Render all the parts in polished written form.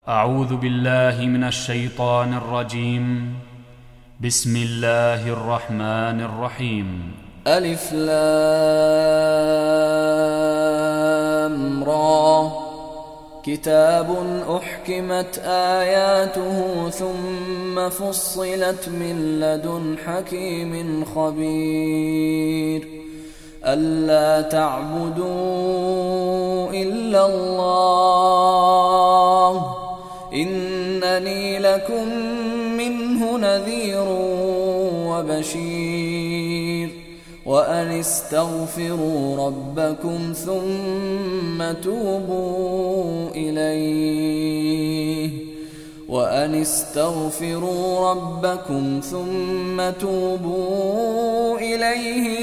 أعوذ بالله من الشيطان الرجيم. بسم الله الرحمن الرحيم. ألف لام را كتاب أحكمت آياته ثم فصلت من لدن حكيم خبير ألا تعبدوا إلا الله إنني لكم منه نذير وبشير وأن استغفروا ربكم ثم توبوا إليه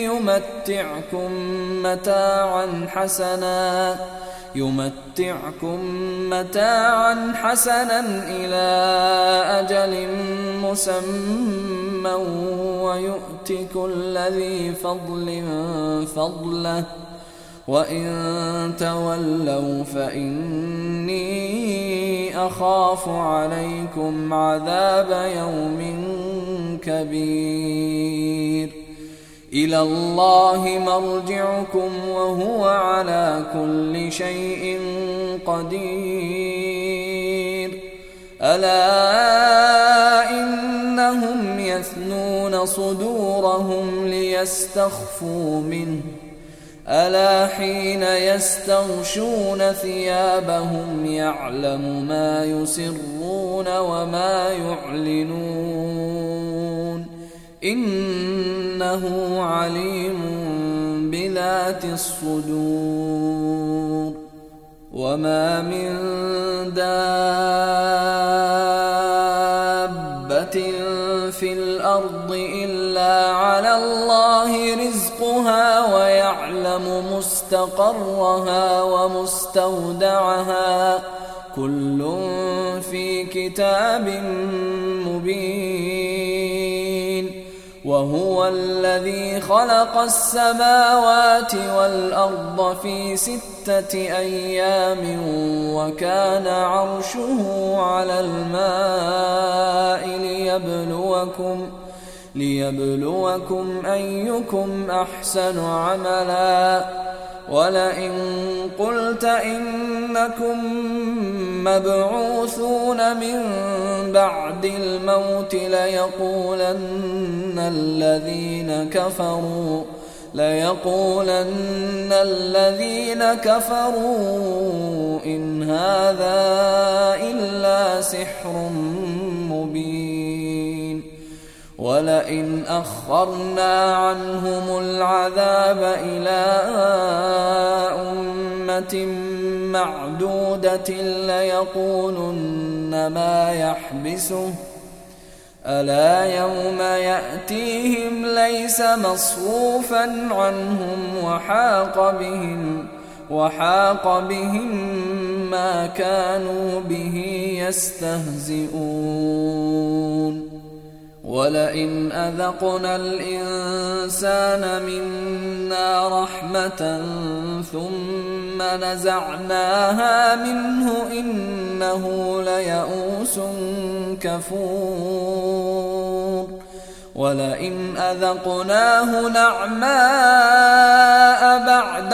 يمتعكم متاعا حسنا إلى أجل مسمى ويؤت كل ذي فضل فضله وإن تولوا فإني أخاف عليكم عذاب يوم كبير إلى الله مرجعكم وهو على كل شيء قدير ألا إنهم يثنون صدورهم ليستخفوا منه ألا حين يستغشون ثيابهم يعلم ما يسرون وما يعلنون إنه عليم بذات الصدور وما من دابة في الأرض إلا على الله رزقها ويعلم مستقرها ومستودعها كل في كتاب مبين وهو الذي خلق السماوات والأرض في 6 أيام وكان عرشه على الماء ليبلوكم أيكم أحسن عملا ولئن قلت إنكم مبعوثون من بعد الموت ليقولن الذين كفروا إن هذا إلا سحر مبين ولئن أخرنا عنهم العذاب إلى أمة معدودة ليقولن ما يحبسه ألا يوم يأتيهم ليس مصروفا عنهم وحاق بهم ما كانوا به يستهزئون ولئن أذقنا الإنسان منا رحمة ثم نزعناها منه إنه ليئوس كفور ولئن أذقناه نعماء بعد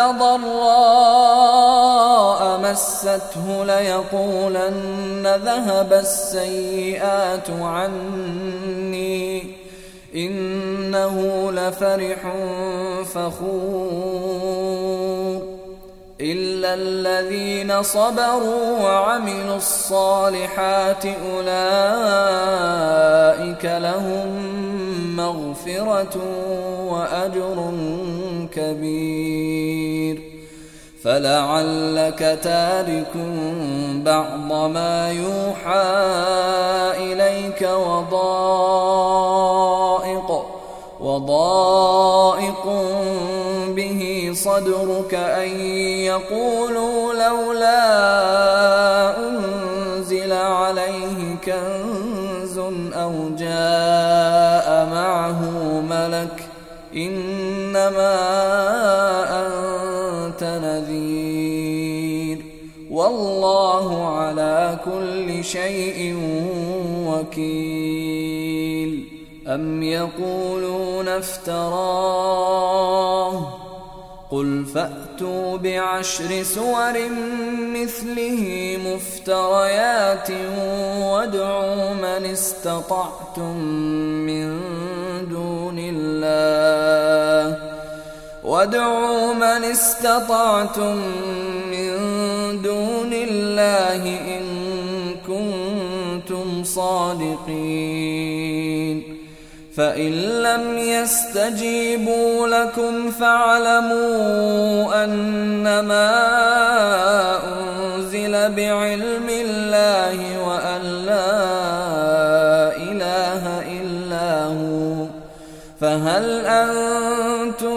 ضراء مسته ليقولن ذهب السيئات عني إنه لفرح فخور إلا الذين صبروا وعملوا الصالحات أولئك لهم مغفرة وأجر كبير فلعلك تارك بعض ما يوحى إليك وضائق به صدرك أن يقولوا لولا أنزل عليه كنز أو جاء معه ملك إنما أنت نذير والله على كل كل شيء وكيل. أم يقولون افتراه قل فأتوا بعشر سور مثله مفتريات وادعوا من استطعتم من دون الله إن كنتم صادقين. فإن لم يستجيبوا لكم فاعلموا أنما أنزل بعلم الله وأن لا إله إلا هو، فهل أنتم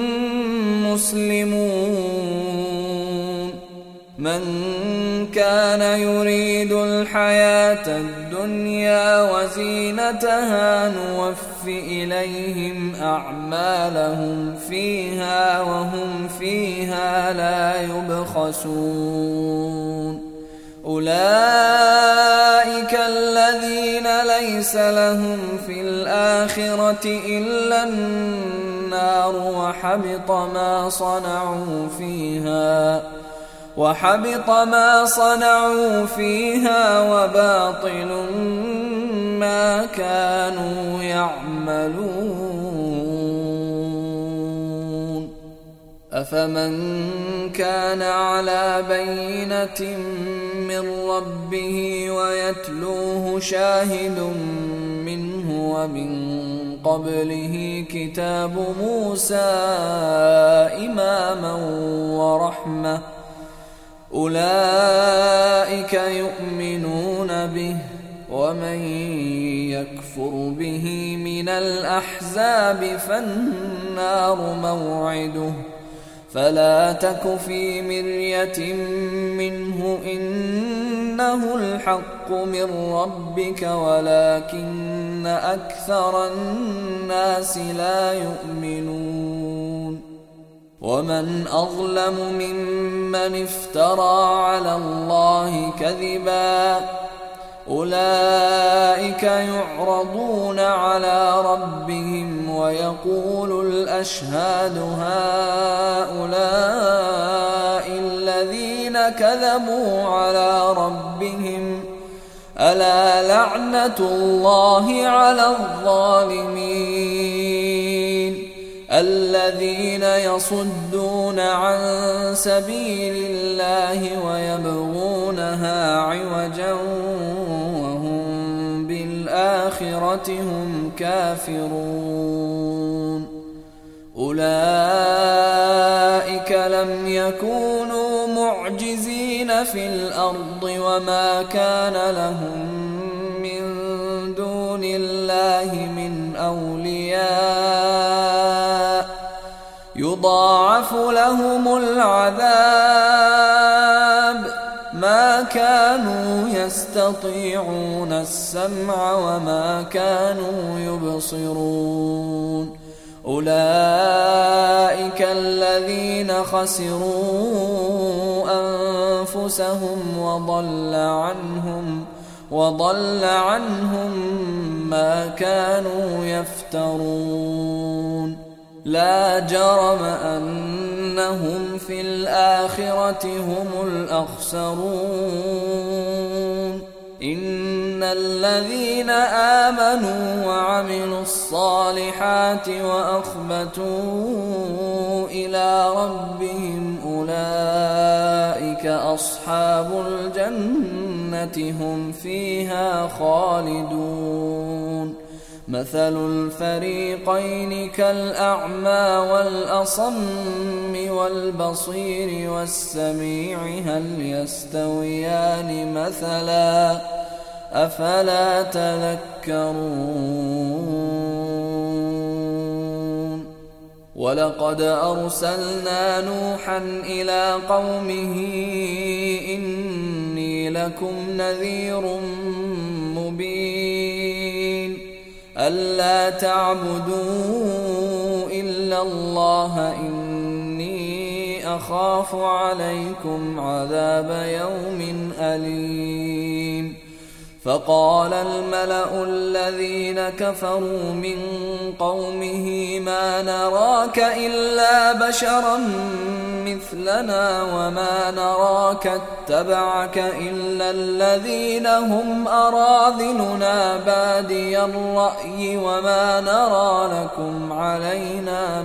مسلمون؟ من كان يريد الحياة الدنيا وزينتها نوف إليهم أعمالهم فيها وهم فيها لا يبخسون. أولئك الذين ليس لهم في الآخرة إلا النار وحبط ما صنعوا فيها وباطل ما كانوا يعملون. أفمن كان على بينة من ربه ويتلوه شاهد منه ومن قبله كتاب موسى إماما ورحمة أولئك يؤمنون به، ومن يكفر به من الأحزاب فالنار موعده، فلا تك في مرية منه إنه الحق من ربك ولكن أكثر الناس لا يؤمنون. ومن أظلم ممن افترى على الله كذبا أولئك يعرضون على ربهم ويقول الأشهاد هؤلاء الذين كذبوا على ربهم ألا لعنة الله على الظالمين الذين يصدون عن سبيل الله ويبغونها عوجا وهم بالآخرة هم كافرون. أولئك لم يكونوا معجزين في الأرض وما كان لهم من دون الله من أولياء يضاعف لهم العذاب ما كانوا يستطيعون السمع وما كانوا يبصرون. أولئك الذين خسروا أنفسهم وضل عنهم ما كانوا يفترون. لا جرم أنهم في الآخرة هم الأخسرون. إن الذين آمنوا وعملوا الصالحات وأخبتوا إلى ربهم أولئك أصحاب الجنة هم فيها خالدون. مثل الفريقين كالأعمى والأصم والبصير والسميع هل يستويان مثلا أفلا تذكرون. ولقد أرسلنا نوحا إلى قومه إني لكم نذير مبين ألا تعبدوا إلا الله إني أخاف عليكم عذاب يوم أليم. فقال الملأ الذين كفروا من قومه ما نراك إلا بشرا مثلنا وما نراك اتبعك إلا الذين هم أراذلنا بادي الرأي وما نرى لكم علينا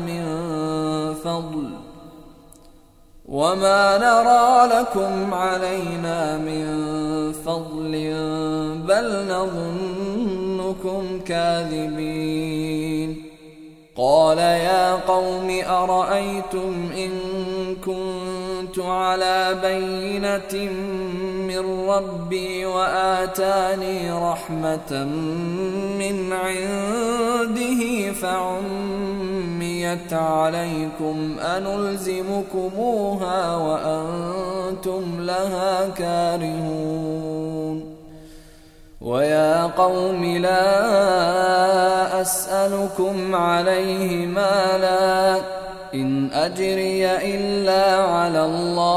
من فضل بل نظنكم كاذبين. قال يا قوم أرأيتم إن كنت على بينة من ربي وآتاني رحمة من عنده فعميت عليكم أنلزمكموها وأنتم لها كارهون. ويا قوم لا أسألكم عليه مالا إن أجري إلا على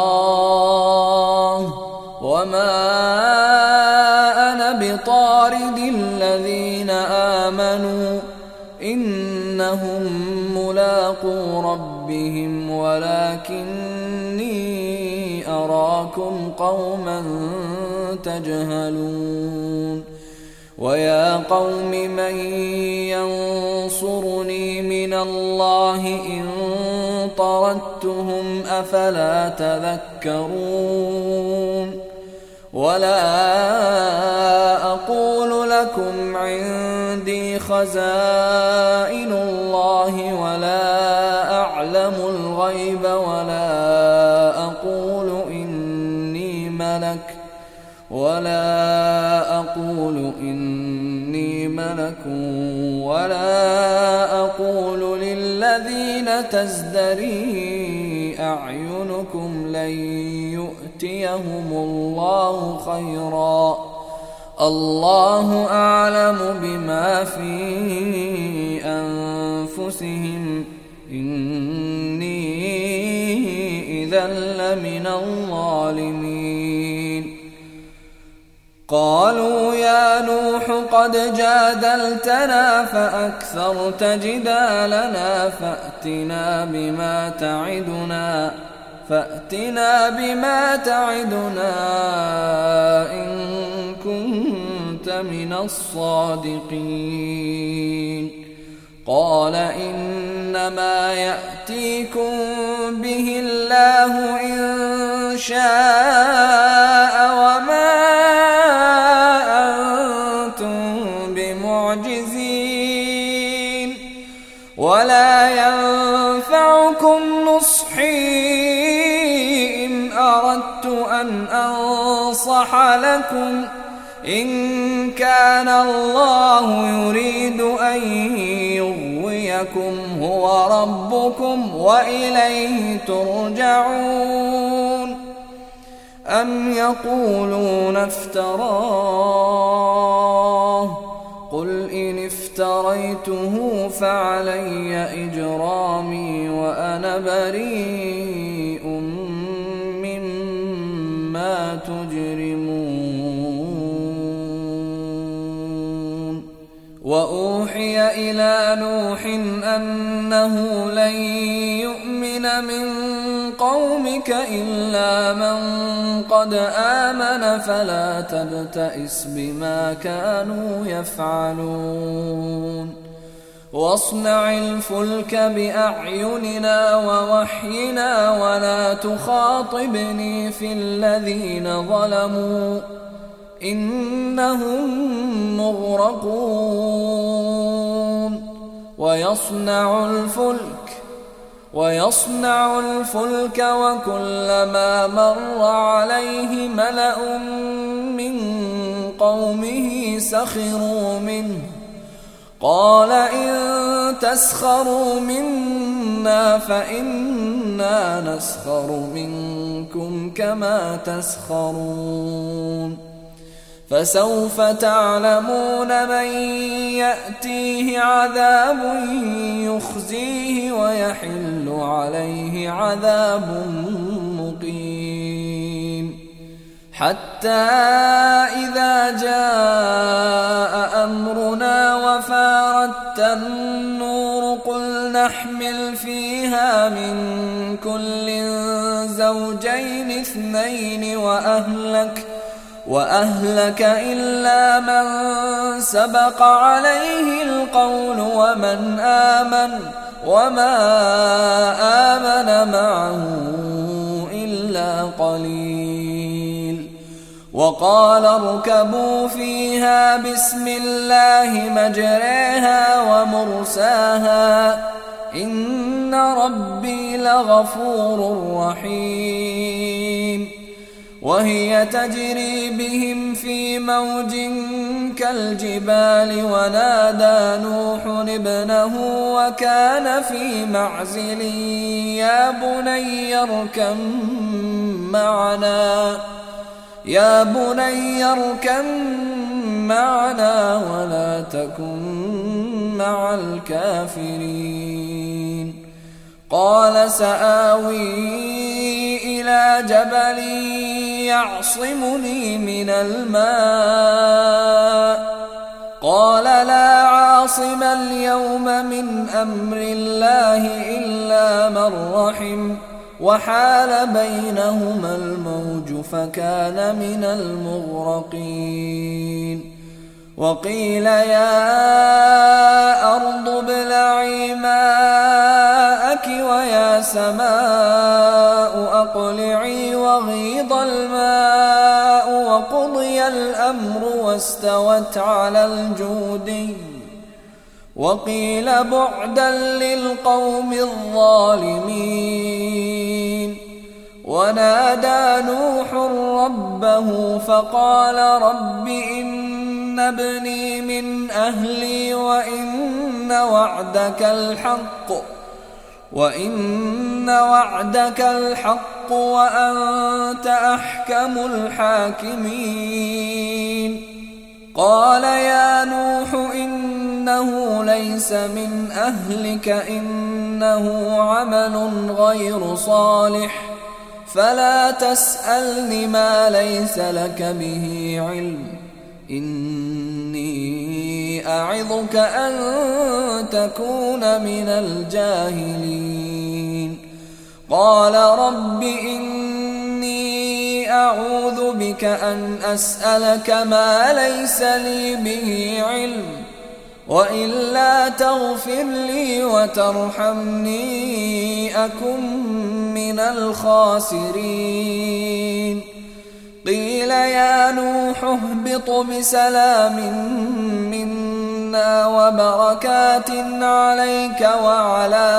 الله وما أنا بطارد الذين آمنوا إنهم ملاقو ربهم ولكني أراكم قوما تجهلون. ويا قوم من ينصرني من الله إن طردتهم أفلا تذكرون. ولا أقول لكم عندي خزائن الله ولا أعلم الغيب ولا أقول إني ملك ولا أقول للذين تزدري أعينكم لن يؤتيهم الله خيرا الله أعلم بما في أنفسهم إني إذا لمن الظالمين. قالوا يا نوح قد جادلتنا فأكثرت جدالنا فأتنا بما تعدنا إن كنت من الصادقين. قال إنما يأتيكم به الله إن شاء وما معجزين ولا ينفعكم نصحي إن أردت أن أنصح لكم إن كان الله يريد أن يغويكم هو ربكم وإليه ترجعون. أم يقولون افتراه قل إن افتريته فعلي إجرامي وأنا بريء مما تجرمون. وأوحي إلى نوح أنه لن يؤمن من قومك إلا من قد آمن فلا تبتئس بما كانوا يفعلون. واصنع الفلك بأعيننا ووحينا ولا تخاطبني في الذين ظلموا إنهم مغرقون. ويصنع الفلك وكلما مر عليه ملأ من قومه سخروا منه قال إن تسخروا منا فإنا نسخر منكم كما تسخرون. فسوف تعلمون من يأتيه عذاب يخزيه ويحل عليه عذاب مقيم. حتى إذا جاء أمرنا وفارت النور قل نحمل فيها من كل زوجين اثنين وأهلك إلا من سبق عليه القول ومن آمن وما آمن معه إلا قليل. وقال اركبوا فيها بسم الله مجريها ومرساها إن ربي لغفور رحيم. وهي تجري بهم في موج كالجبال ونادى نوح ابنه وكان في معزل يا بني اركب معنا ولا تكن مع الكافرين. قال سآوي إلى جبل يعصمني من الماء قال لا عاصم اليوم من أمر الله إلا من رحم وحال بينهما الموج فكان من المغرقين. وقيل يا أرض ابلعي ماءك ويا سماء أقلعي وغيض الماء وقضي الأمر واستوت على الجودي وقيل بعدا للقوم الظالمين. ونادى نوح ربه فقال رب إن ابني من أهلي وإن وعدك الحق وأنت أحكم الحاكمين. قال يا نوح إنه ليس من أهلك إنه عمل غير صالح فلا تسألني ما ليس لك به علم إني أعظك أن تكون من الجاهلين. قال رب إني أعوذ بك أن أسألك ما ليس لي به علم وإلا تغفر لي وترحمني أكن من الخاسرين. قيل يا نوح اهبط بسلام منا وبركات عليك وعلى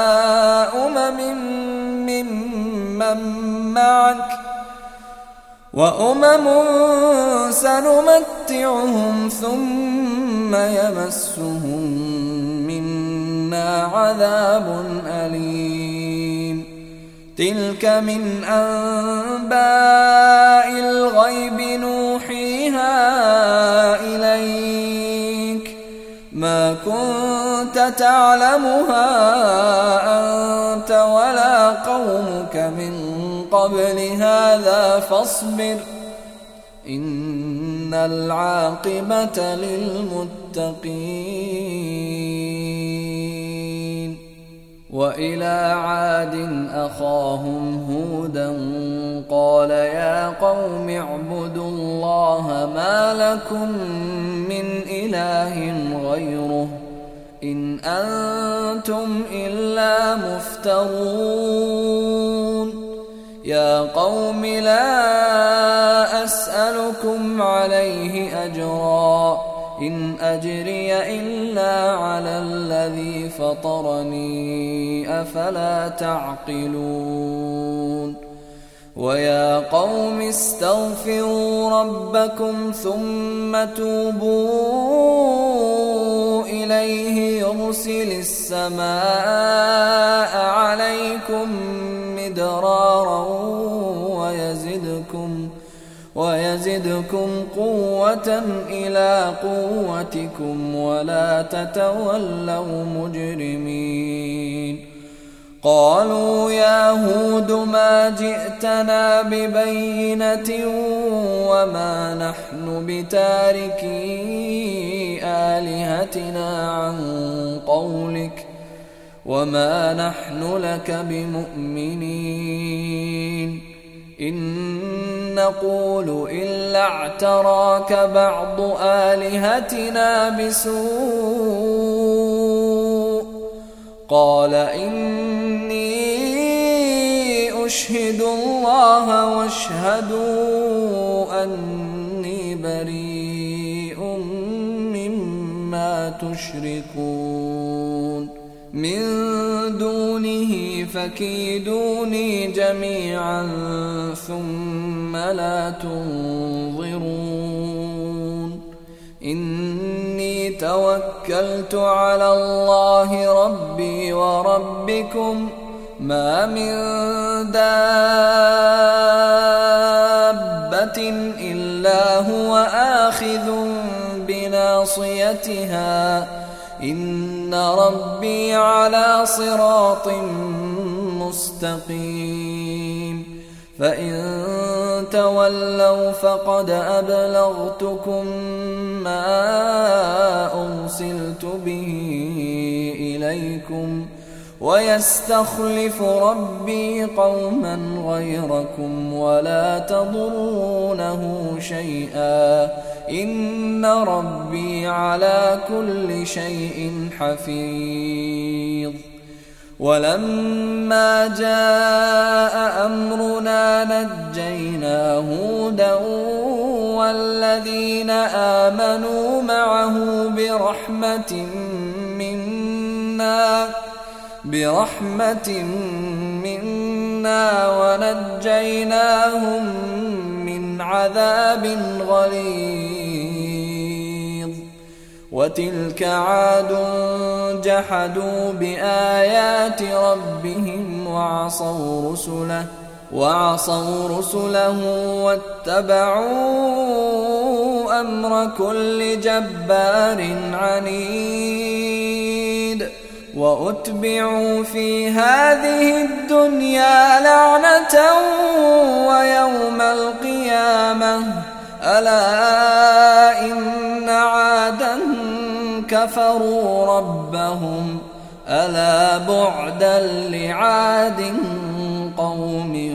وأمم سنمتعهم ثم يمسهم منا عذاب أليم. تلك من أنباء الغيب نوحيها إليك ما كنت تعلمها أنت ولا قومك من قبل هذا فاصبر إن العاقبة للمتقين. وإلى عاد أخاهم هودا قال يا قوم اعبدوا الله ما لكم من إله غيره إن أنتم إلا مفترون. يا قوم لا أسألكم عليه أجرا إن أجري إلا على الذي فطرني أفلا تعقلون. ويا قوم استغفروا ربكم ثم توبوا إليه يرسل السماء عليكم مدرارا ويزدكم قوة إلى قوتكم ولا تتولوا مجرمين. قالوا يا هود ما جئتنا ببينة وما نحن بتاركي آلهتنا عن قولك وما نحن لك بمؤمنين إن نقول إلا اعتراك بعض آلهتنا بسوء قال إني أشهد الله واشهدوا أني بريء مما تشركون من دونه فكيدوني جميعا ثم لا تنظرون إني توكلت على الله ربي وربكم ما من دابة إلا هو آخذ بناصيتها إن ربي على صراط مستقيم فإن تولوا فقد أبلغتكم ما أرسلت به إليكم ويستخلف ربي قوما غيركم ولا تضرونه شيئا إن ربي على كل شيء حفيظ ولما جاء أمرنا نجينا هودا والذين آمنوا معه برحمة منا ونجيناهم من عذاب غليظ وتلك عاد جحدوا بآيات ربهم وعصوا رسله واتبعوا أمر كل جبار عنيد وأتبعوا في هذه الدنيا لعنة ويوم القيامة ألا إن عادا كفروا ربهم ألا بعدا لعاد قوم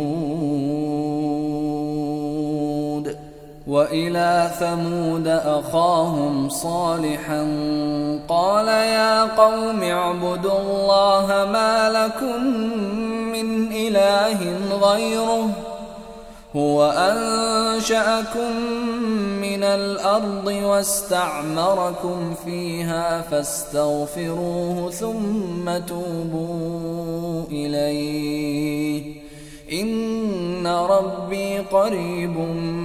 هود وإلى ثمود أخاهم صالحا قال يا قوم اعبدوا الله ما لكم من إله غيره هو أنشأكم من الأرض واستعمركم فيها فاستغفروه ثم توبوا إليه إن ربي قريب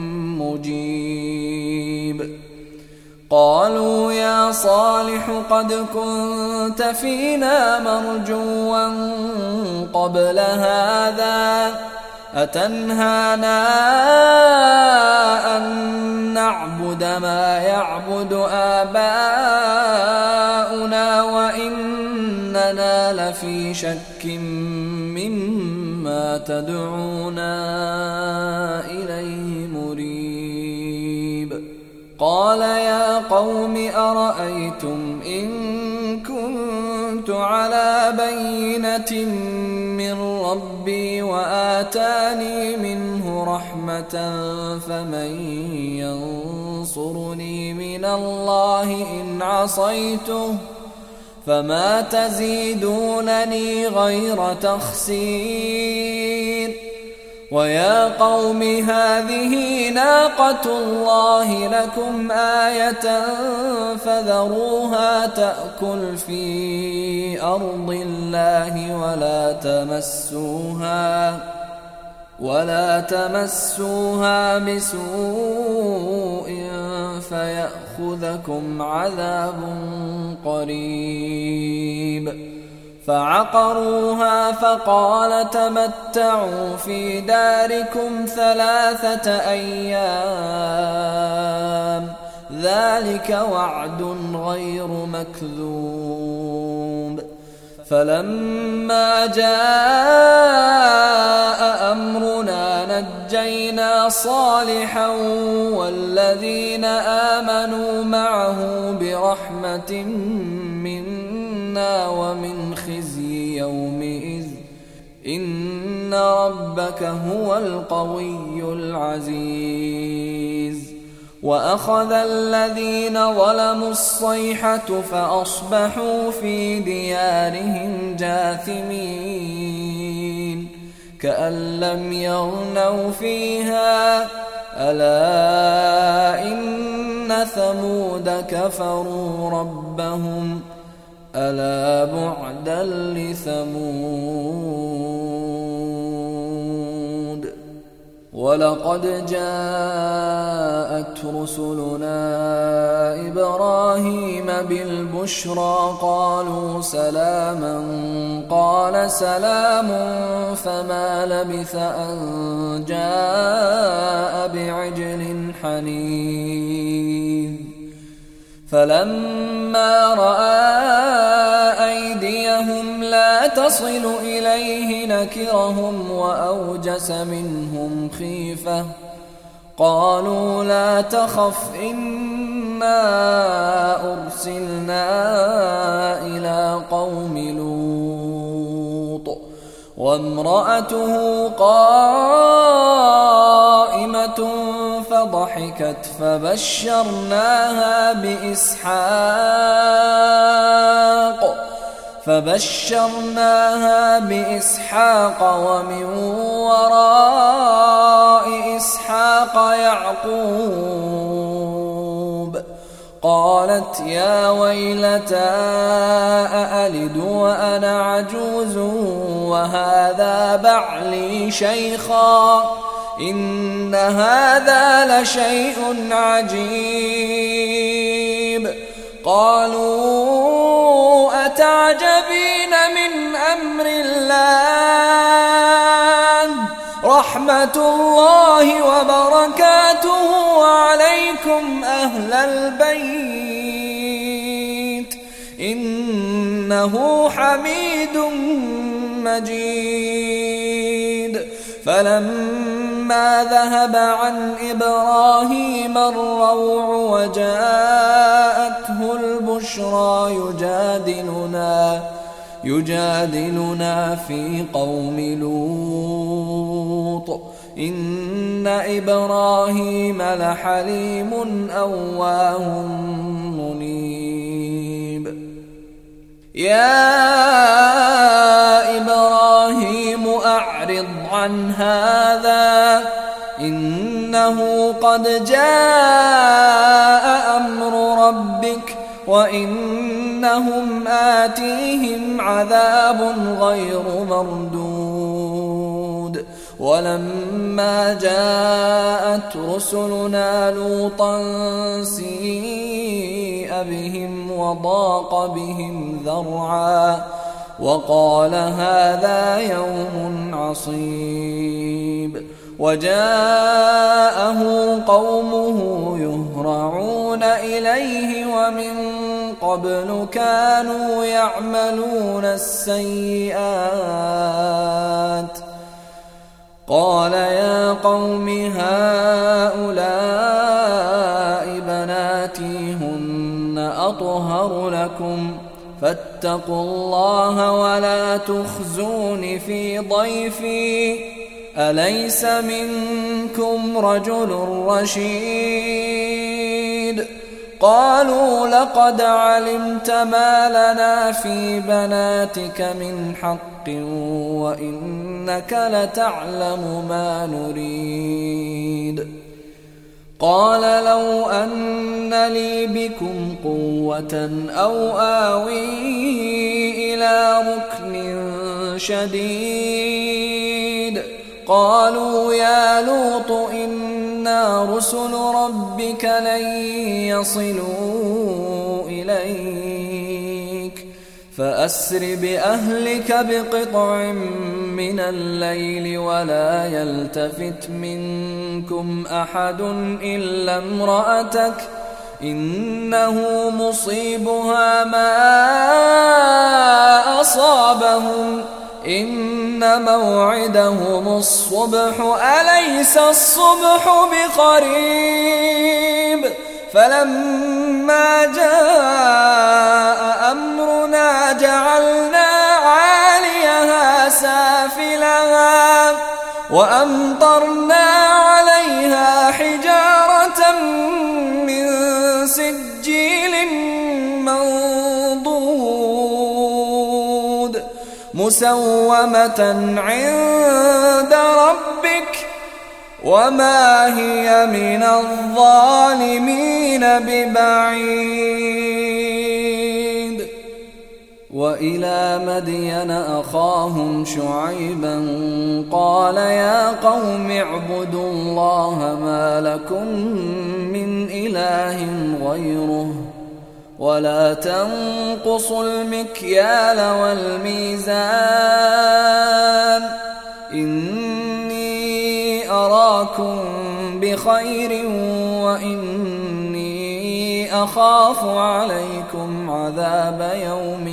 مجيب قالوا يا صالح قد كنت فينا مرجوا قبل هذا أتنهانا أن نعبد ما يعبد آباؤنا وإننا لفي شك مما تدعونا إليه مريب قال يا قوم أرأيتم إن كنت على بينة من ربي وآتاني منه رحمة فمن ينصرني من الله إن عصيته فما تزيدونني غير تخسير ويا قوم هذه ناقة الله لكم آية فذروها تأكل في أرض الله ولا تمسوها بسوء فيأخذكم عذاب قريب فعقروها فقال تمتعوا في داركم 3 أيام ذلك وعد غير مكذوب فلما جاء أمرنا نجينا صالحا والذين آمنوا معه برحمة منا ومن خزي يومئذ إن ربك هو القوي العزيز. وأخذ الذين ظلموا الصيحة فأصبحوا في ديارهم جاثمين كأن لم يغنوا فيها ألا إن ثمود كفروا ربهم ألا بعدا لثمود. ولقد جاءت رسلنا إبراهيم بالبشرى قالوا سلاما قال سلام فما لبث أن جاء بعجل حنيذ. فلما رأى أيديهم لا تصل إليه نكرهم وأوجس منهم خيفة قالوا لا تخف إنا أرسلنا إلى قوم لوط وامرأته قائمة فضحكت فبشرناها بإسحاق ومن وراء إسحاق يعقوب. قالت يا ويلتى أألد وأنا عجوز وهذا بعلي شيخا إن هذا لشيء عجيب. قالوا أتعجبين من أمر الله رحمة الله وبركاته عليكم أهل البيت إنه حميد مجيد. فلما ذهب عن إبراهيم الروع وجاءته البشرى يجادلنا في قوم لوط إن إبراهيم لحليم أواه منيب. يا إبراهيم أعرض عن هذا إنه قد جاء أمر ربك وإنهم آتيهم عذاب غير مردود. ولما جاءت رسلنا لوطا سيء بهم وضاق بهم ذرعا وقال هذا يوم عصيب. وجاءه قومه يهرعون إليه ومن قبل كانوا يعملون السيئات. قال يا قوم هؤلاء بناتي هن أطهر لكم فاتقوا الله ولا تخزون في ضيفي أليس منكم رجل رشيد. قالوا لقد علمت ما لنا في بناتك من حق وإنك لتعلم ما نريد. قال لو أن لي بكم قوة أو آوي إلى ركن شديد. قالوا يا لوط إنا رسل ربك لن يصلوا إليك فأسر بأهلك بقطع من الليل ولا يلتفت منكم أحد إلا امرأتك إنه مصيبها ما أصابهم إن موعدهم الصبح أليس الصبح بقريب فلما جاء أمرنا جعلنا عاليها سافلها وأمطرنا عليها حجارة من سجيل منضود مسومة عند ربك وما هي من الظالمين ببعيد. وإلى مدين أخاهم شعيبا قال يا قوم اعبدوا الله ما لكم من إله غيره ولا تنقصوا المكيال والميزان إني أراكم بخير وإني أخاف عليكم عذاب يوم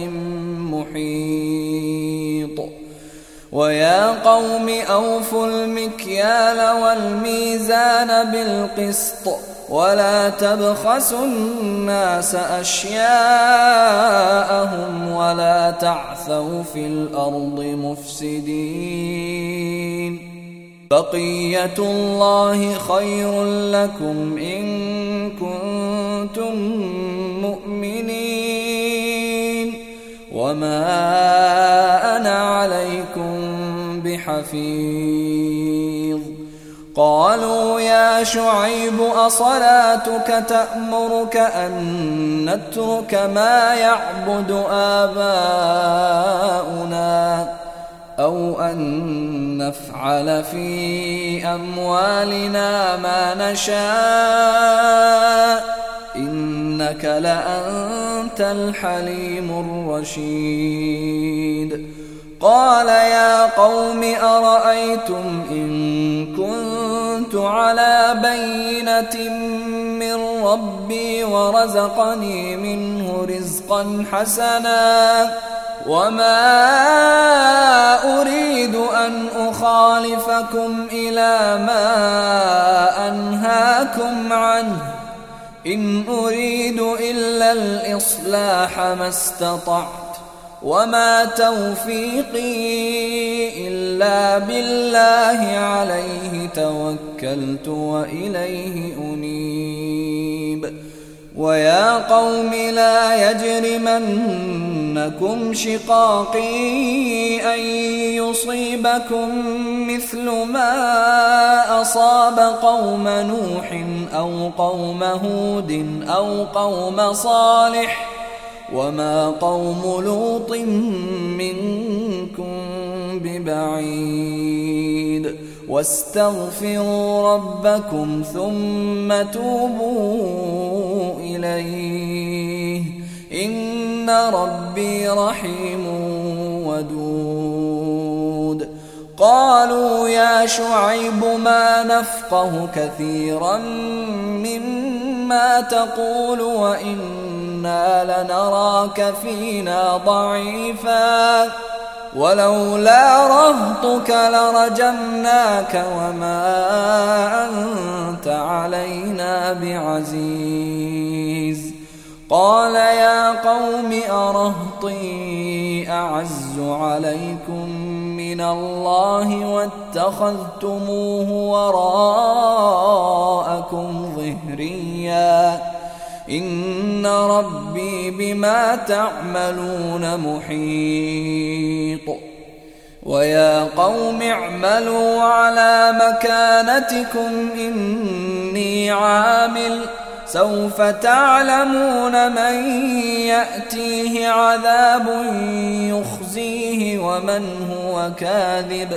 محيط. ويا قوم أوفوا المكيال والميزان بالقسط ولا تبخسوا الناس أشياءهم ولا تعثوا في الأرض مفسدين. بقية الله خير لكم إن كنتم مؤمنين وما أنا عليكم بحفيظ. قالوا يا شعيب أصلاتك تأمرك أن نترك ما يعبد آباؤنا أو أن نفعل في أموالنا ما نشاء إنك لأنت الحليم الرشيد. قال يا قوم أرأيتم إن كنت على بينة من ربي ورزقني منه رزقا حسنا وما أريد أن أخالفكم إلى ما أنهاكم عنه إن أريد إلا الإصلاح ما استطعت وما توفيقي إلا بالله عليه توكلت وإليه أنيب. ويا قوم لا يجرمنكم شقاقي أن يصيبكم مثل ما أصاب قوم نوح أو قوم هود أو قوم صالح وما قوم لوط منكم ببعيد. واستغفروا ربكم ثم توبوا إليه إن ربي رحيم ودود. قالوا يا شعيب ما نفقه كثيرا مما تقول وإنا لنراك فينا ضعيفا ولولا رهطك لرجمناك وما أنت علينا بعزيز. قال يا قوم أرهطي أعز عليكم من الله واتخذتموه وراءكم ظهريا إن ربي بما تعملون محيط. ويا قوم اعملوا على مكانتكم إني عامل سوف تعلمون من يأتيه عذاب يخزيه ومن هو كاذب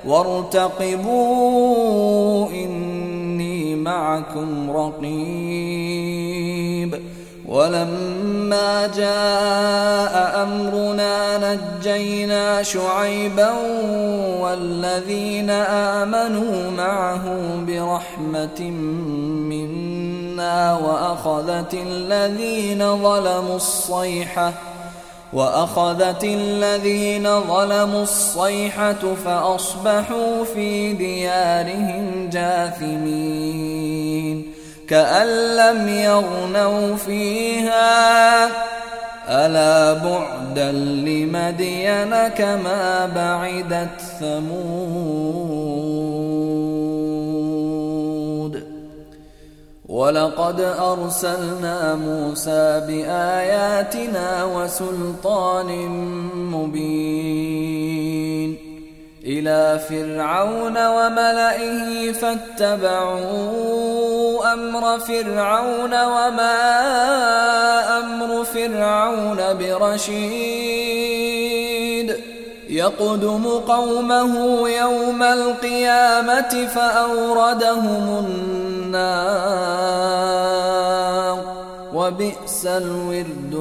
وارتقبوا إني معكم رقيب. ولما جاء أمرنا نجينا شعيبا والذين آمنوا معه برحمة منا وأخذت الذين ظلموا الصيحة وأخذت الذين ظلموا الصيحة فأصبحوا في ديارهم جاثمين كأن لم يغنوا فيها ألا بعدا لمدين كما بعدت ثمود ولقد أرسلنا موسى بآياتنا وسلطان مبين إلى فرعون وملئه فاتبعوا أمر فرعون وما أمر فرعون برشيد يقدم قومه يوم القيامة فأوردهم النار وبئس الورد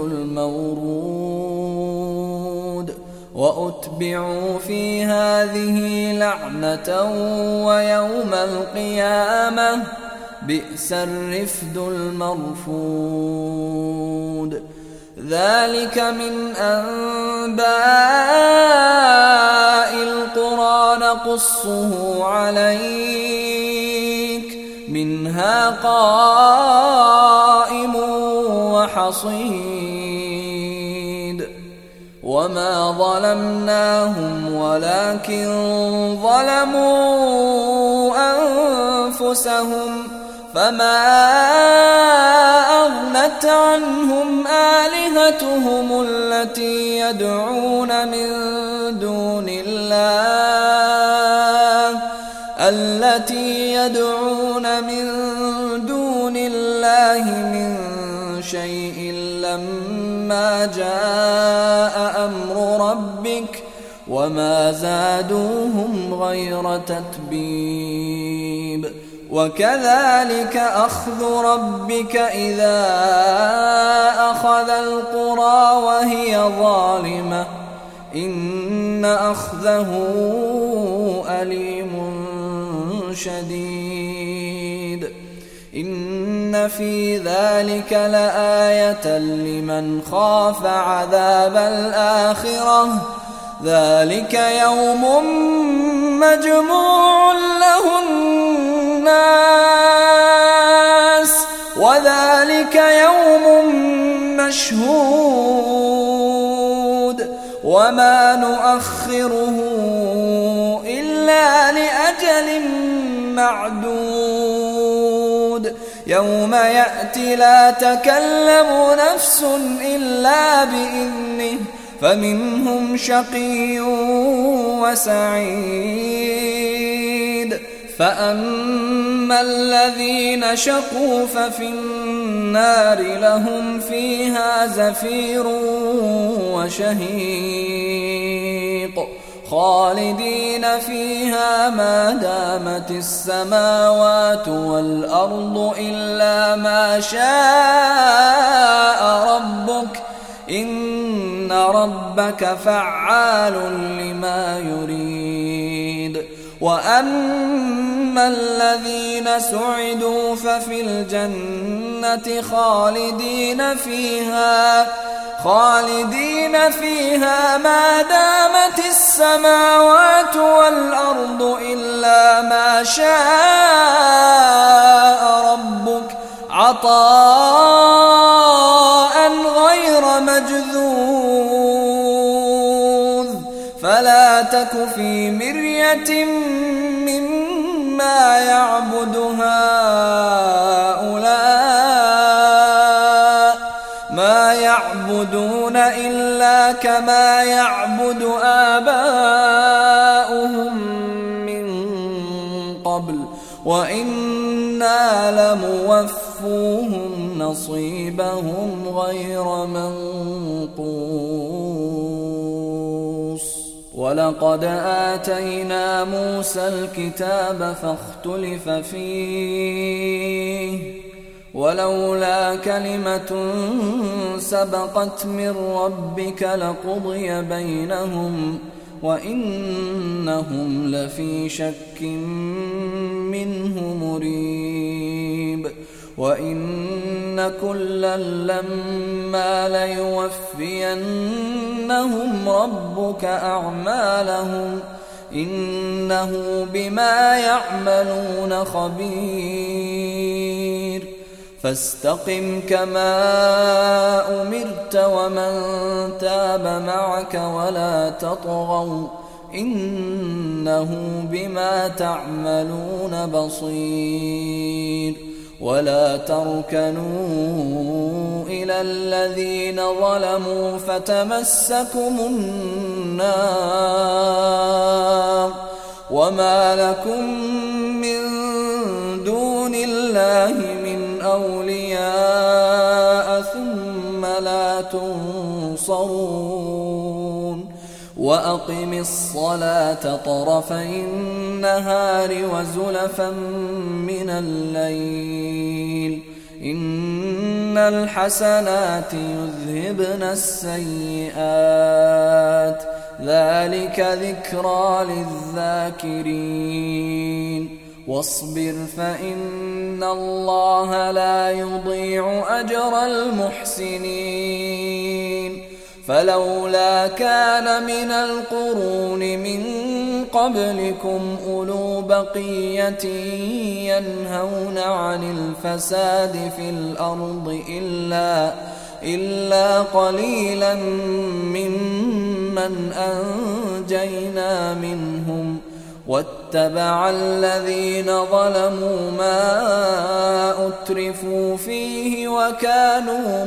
المورود وأتبعوا في هذه لعنة ويوم القيامة بئس الرفد المرفود ذلك من أنباء القرى نقصه عليك منها قائم وحصيد وما ظلمناهم ولكن ظلموا أنفسهم فما أغنت عنهم آلهتهم التي يدعون من دون الله من شيء لما جاء أمر ربك وما زادوهم غير تتبيب وكذلك أخذ ربك إذا أخذ القرى وهي ظالمة إن أخذه أليم شديد إن في ذلك لآية لمن خاف عذاب الآخرة ذلك يوم مجموع له الناس وذلك يوم مشهود وما نؤخره إلا لأجل معدود يوم يأتي لا تكلم نفس إلا بإذنه فمنهم شقي وسعيد فأما الذين شقوا ففي النار لهم فيها زفير وشهيق خالدين فيها ما دامت السماوات والأرض إلا ما شاء ربك إن ربك فعال لما يريد وأما الذين سعدوا ففي الجنة خالدين فيها ما دامت السماوات والأرض إلا ما شاء ربك عطاء غير مجذوذ فلا تك في مرية مما يعبد هؤلاء ما يعبدون إلا كما يعبد آباؤهم من قبل وإنا لموفوهم نصيبهم غير منقوص ولقد آتينا موسى الكتاب فاختلف فيه ولولا كلمة سبقت من ربك لقضي بينهم وإنهم لفي شك منه مريب وإن كلا لما ليوفينهم ربك أعمالهم إنه بما يعملون خبير فاستقم كما أمرت ومن تاب معك ولا تطغوا إنه بما تعملون بصير ولا تركنوا إلى الذين ظلموا فتمسكم النار وما لكم من دون الله من أولياء ثم لا تنصرون وأقم الصلاة طرفي النهار وزلفا من الليل إن الحسنات يذهبن السيئات ذلك ذكرى للذاكرين واصبر فإن الله لا يضيع أجر المحسنين فلولا كان من القرون من قبلكم أولو بقية ينهون عن الفساد في الأرض إلا قليلا ممن أنجينا منهم واتبع الذين ظلموا ما أترفوا فيه وكانوا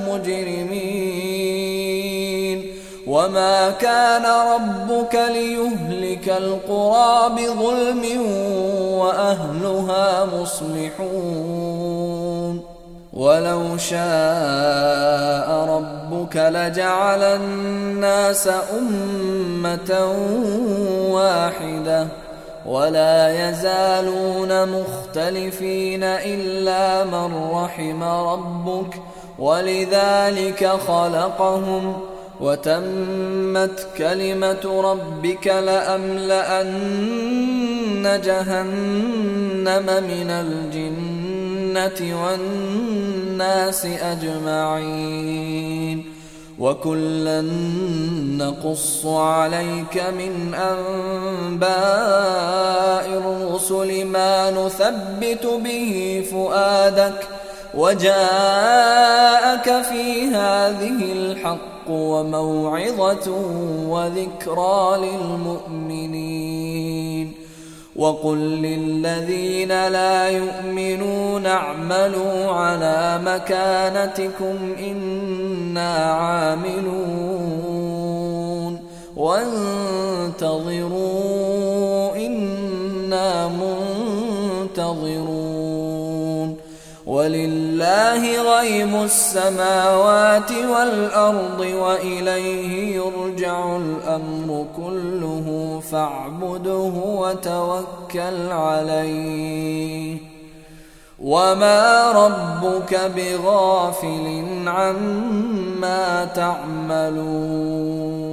مجرمين وما كان ربك ليهلك القرى بظلم وأهلها مصلحون ولو شاء ربك لجعل الناس أمة واحدة ولا يزالون مختلفين إلا من رحم ربك ولذلك خلقهم وتمت كلمة ربك لأملأن جهنم من الجنة والناس أجمعين وكلا نقص عليك من أنباء الرسل ما نثبت به فؤادك وجاءك في هذه الحق وموعظة وذكرى للمؤمنين وقل للذين لا يؤمنون اعملوا على مكانتكم إنا عاملون وانتظروا إنا منتظرون ولله غيب السماوات والأرض وإليه يرجع الأمر كله فاعبده وتوكل عليه وما ربك بغافل عما تعملون